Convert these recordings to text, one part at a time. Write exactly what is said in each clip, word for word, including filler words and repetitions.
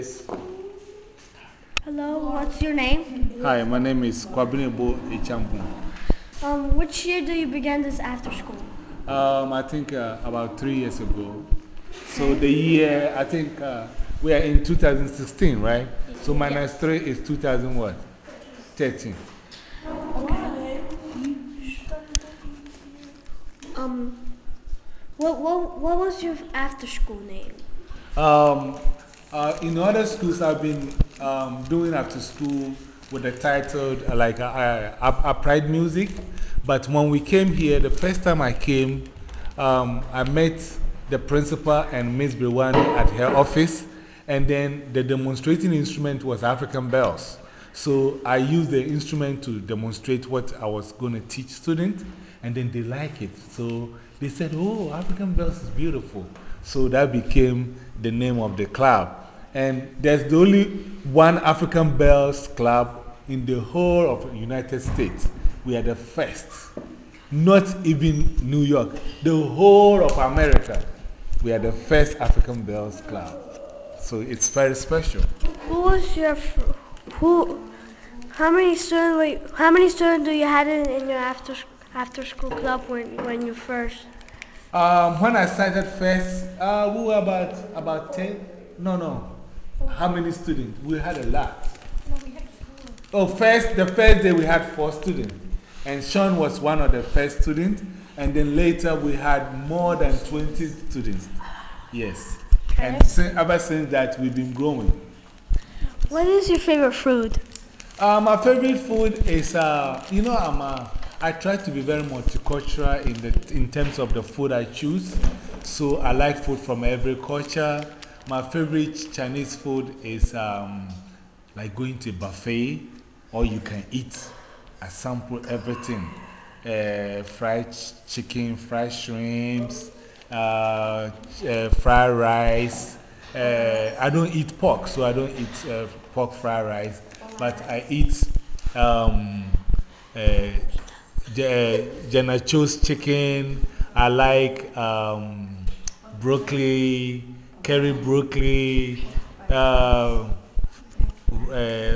Hello, what's your name? Hi, my name is Kwabinebo Echambu. Um, which year do you begin this after school? Um, I think uh, about three years ago. So the year, I think uh, we are in two thousand sixteen, right? So minus three is two thousand what? thirteen. Okay. Um, what, what, what was your after school name? Um, uh, in other schools, I've been um, doing after school with the title uh, like uh, uh, Upright Music. But when we came here, the first time I came, um, I met the principal and Miss Brewani at her office. And then the demonstrating instrument was African bells. So I used the instrument to demonstrate what I was going to teach students. And then they like it. So they said, oh, African bells is beautiful. So that became the name of the club. And there's the only one African bells club in the whole of the United States. We are the first. Not even New York. The whole of America. We are the first African bells club. So it's very special. Who was your, f who, how many students, wait, how many students do you had in, in your after, after school club when, when you first? Um, when I started first, uh, we were about, about ten. No, no. How many students? We had a lot. No, we had four. Oh, first, the first day we had four students. And Sean was one of the first students. And then later we had more than twenty students. Yes. Okay. And since, ever since that, we've been growing. What is your favorite food? Uh, my favorite food is, uh, you know, I'm, uh, I try to be very multicultural in, the, in terms of the food I choose. So I like food from every culture. My favorite Chinese food is um, like going to a buffet, or you can eat. I sample everything. Uh, fried ch chicken, fried shrimps, uh, uh, fried rice. Uh, I don't eat pork, so I don't eat uh, pork fried rice. But I eat um, uh, Jenna Cho's chicken. I like um, broccoli, curry broccoli, uh, uh,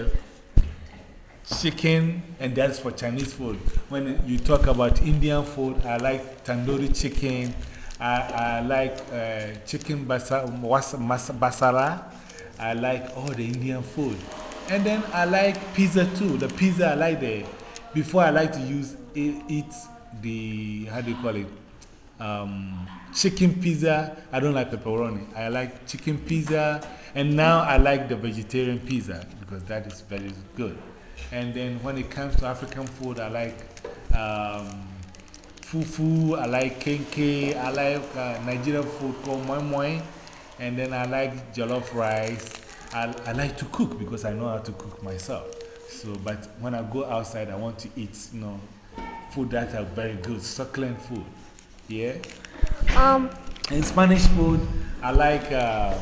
chicken, and that's for Chinese food. When you talk about Indian food, I like tandoori chicken. I, I like uh, chicken basa, basara. I like all the Indian food. And then I like pizza too. The pizza I like the, before I like to use, eat the, how do you call it? Um, chicken pizza. I don't like pepperoni. I like chicken pizza. And now I like the vegetarian pizza because that is very good. And then when it comes to African food, I like um, fufu, I like kenke, I like uh, Nigerian food called moi moi. And then I like jollof rice. I, I like to cook because I know how to cook myself. So, but when I go outside, I want to eat, you know, food that are very good, succulent food. Yeah? Um, And Spanish food, I like, um,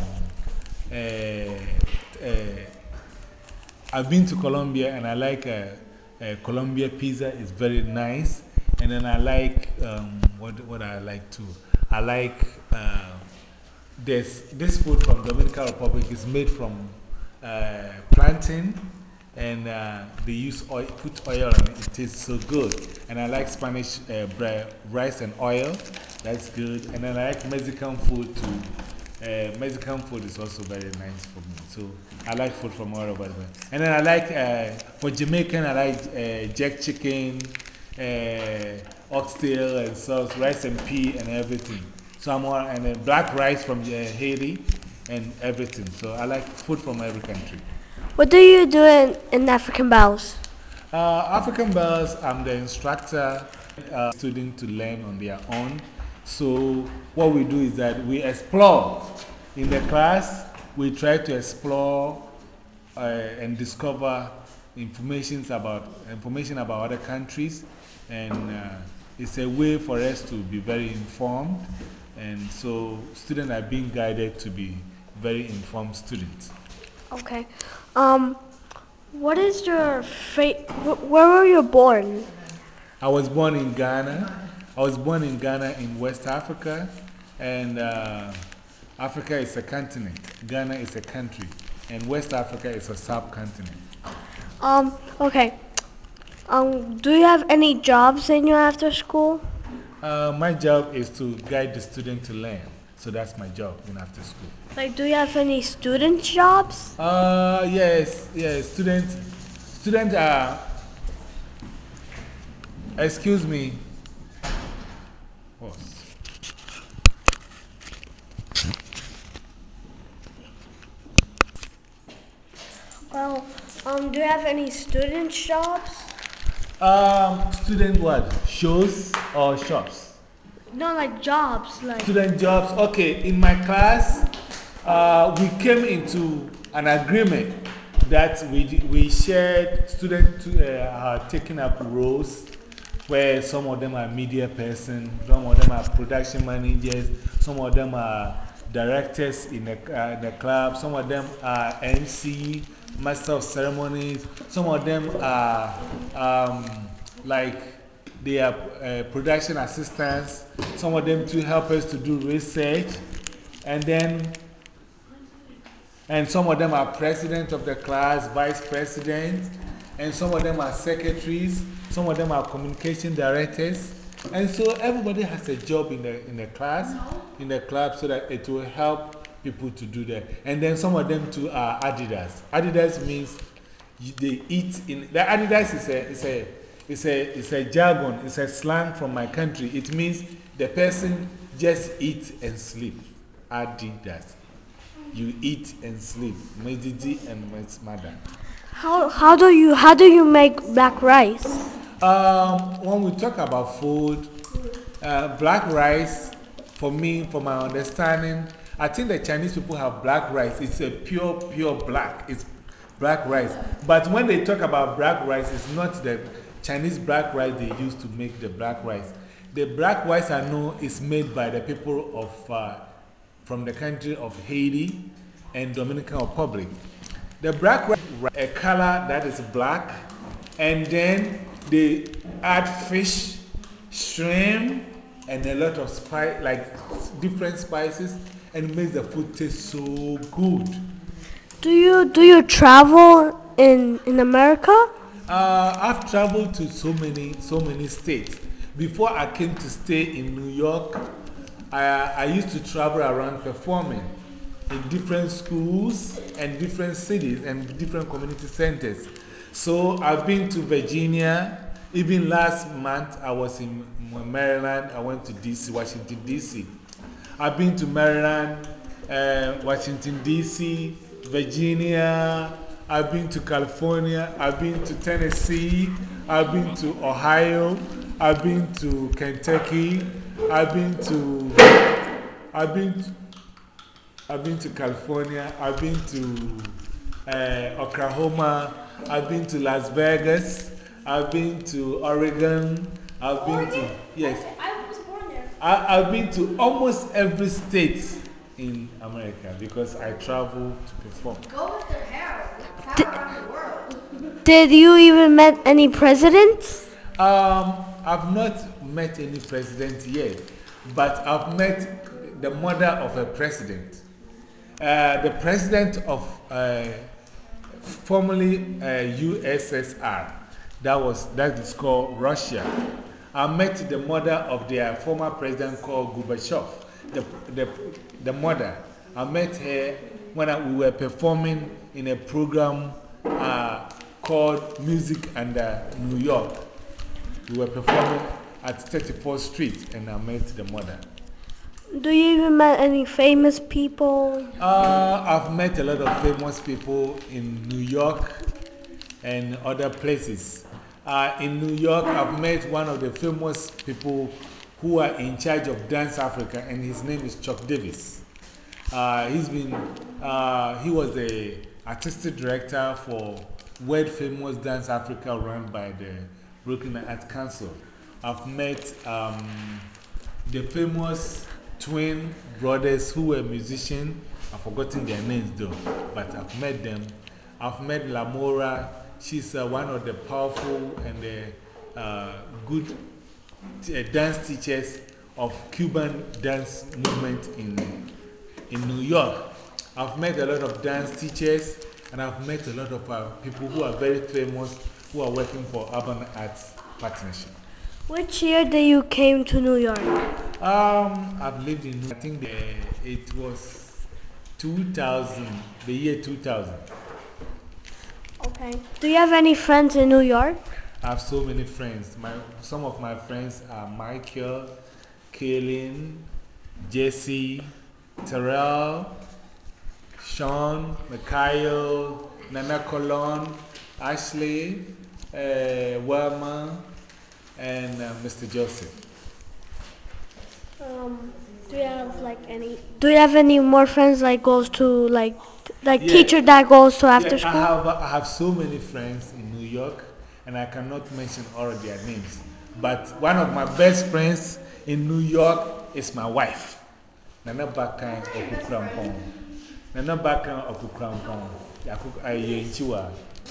uh, uh, I've been to Colombia and I like uh, uh, Colombia pizza, it's very nice. And then I like, um, what, what I like too? I like, uh, this, this food from Dominican Republic is made from uh, plantain. And uh, they use oil, put oil on it, it tastes so good. And I like Spanish uh, bread, rice and oil, that's good. And then I like Mexican food too. Uh, Mexican food is also very nice for me. So I like food from all over the world. And then I like, uh, for Jamaican, I like uh, jerk chicken, uh, oxtail and sauce, rice and pea and everything. So I'm all, and then black rice from uh, Haiti and everything. So I like food from every country. what do you do in, in African Bells? Uh, African Bells, I'm the instructor, uh, students to learn on their own. So what we do is that we explore. In the class, we try to explore uh, and discover information about, information about other countries. And uh, it's a way for us to be very informed. And so students are being guided to be very informed students. Okay. Um, what is your fa- wh where were you born? I was born in Ghana. I was born in Ghana in West Africa. And uh, Africa is a continent. Ghana is a country. and West Africa is a subcontinent. Um, okay. Um, do you have any jobs in your after school? Uh, my job is to guide the student to learn. So that's my job in after school. Like, do you have any student jobs? Uh, yes, yes, student, student, uh, excuse me. Pause. Well, um, do you have any student jobs? Um, student what? Shows or shops? No, like jobs, like. Student jobs. Okay, in my class, uh, we came into an agreement that we, we shared students uh, are taking up roles where some of them are media person, some of them are production managers, some of them are directors in the, uh, the club, some of them are M C, master of ceremonies, some of them are um, like they are uh, production assistants, some of them to help us to do research, and then and some of them are president of the class, vice president, and some of them are secretaries, some of them are communication directors. And so everybody has a job in the, in the class, in the club, so that it will help people to do that. And then some of them too are Adidas. Adidas means they eat in, the Adidas is a, is a, is a, is a jargon, it's a slang from my country. It means the person just eats and sleep. Adidas. You eat and sleep. Medidi and mother. How, how do you, how do you make black rice? Um, when we talk about food, uh, black rice, for me, for my understanding, I think the Chinese people have black rice. It's a pure, pure black. It's black rice. But when they talk about black rice, it's not the Chinese black rice they use to make the black rice. The black rice I know is made by the people of, uh, from the country of Haiti and Dominican Republic. The black rice is a color that is black, and then they add fish, shrimp, and a lot of spice, like different spices, and it makes the food taste so good. Do you, do you travel in, in America? Uh, I've traveled to so many, so many states. Before I came to stay in New York, I, I used to travel around performing in different schools and different cities and different community centers. So I've been to Virginia. Even last month I was in Maryland. I went to D C, Washington, D C. I've been to Maryland, uh, Washington, D C, Virginia. I've been to California. I've been to Tennessee. I've been to Ohio. I've been to Kentucky. I've been to, I've been to, I've been to California. I've been to uh, Oklahoma. I've been to Las Vegas. I've been to Oregon. I've been to, yes. I was born there. I, I've been to almost every state in America because I travel to perform. Go with their hair. Travel around the world. Did you even met any presidents? Um, I've not met any president yet, but I've met the mother of a president. Uh, the president of uh, formerly uh, U S S R, that, was, that is called Russia. I met the mother of their former president called Gorbachev, the, the, the mother. I met her when I, we were performing in a program uh, called Music Under New York. We were performing at thirty-fourth street and I met the mother. Do you even met any famous people? Uh, I've met a lot of famous people in New York and other places. Uh, in New York, I've met one of the famous people who are in charge of Dance Africa, and his name is Chuck Davis. Uh, he's been, uh, he was the artistic director for world famous Dance Africa run by the Brooklyn Arts Council. I've met um, the famous twin brothers who were musicians. I've forgotten their names though, but I've met them. I've met Lamora. She's uh, one of the powerful and the uh, good t dance teachers of Cuban dance movement in, in New York. I've met a lot of dance teachers, and I've met a lot of uh, people who are very famous who are working for Urban Arts Partnership. Which year did you came to New York? Um, I've lived in, I think uh, it was two thousand, the year two thousand. Okay. Do you have any friends in New York? I have so many friends. My, some of my friends are Michael, Kaylin, Jesse, Terrell, Sean, Mikhail, Nana Colon, Ashley, uh, Wilma, and uh, Mister Joseph. Um, do you have like any? Do you have any more friends like goes to like like Yeah. teacher that goes to after Yeah, I school? have, I have so many friends in New York, and I cannot mention all of their names. But one of my best friends in New York is my wife, Nana Bakan Okukrampong. Nana Bakan Okukrampong. Ayenchiwa.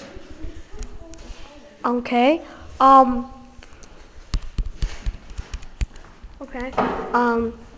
Okay. Um. Okay. Um.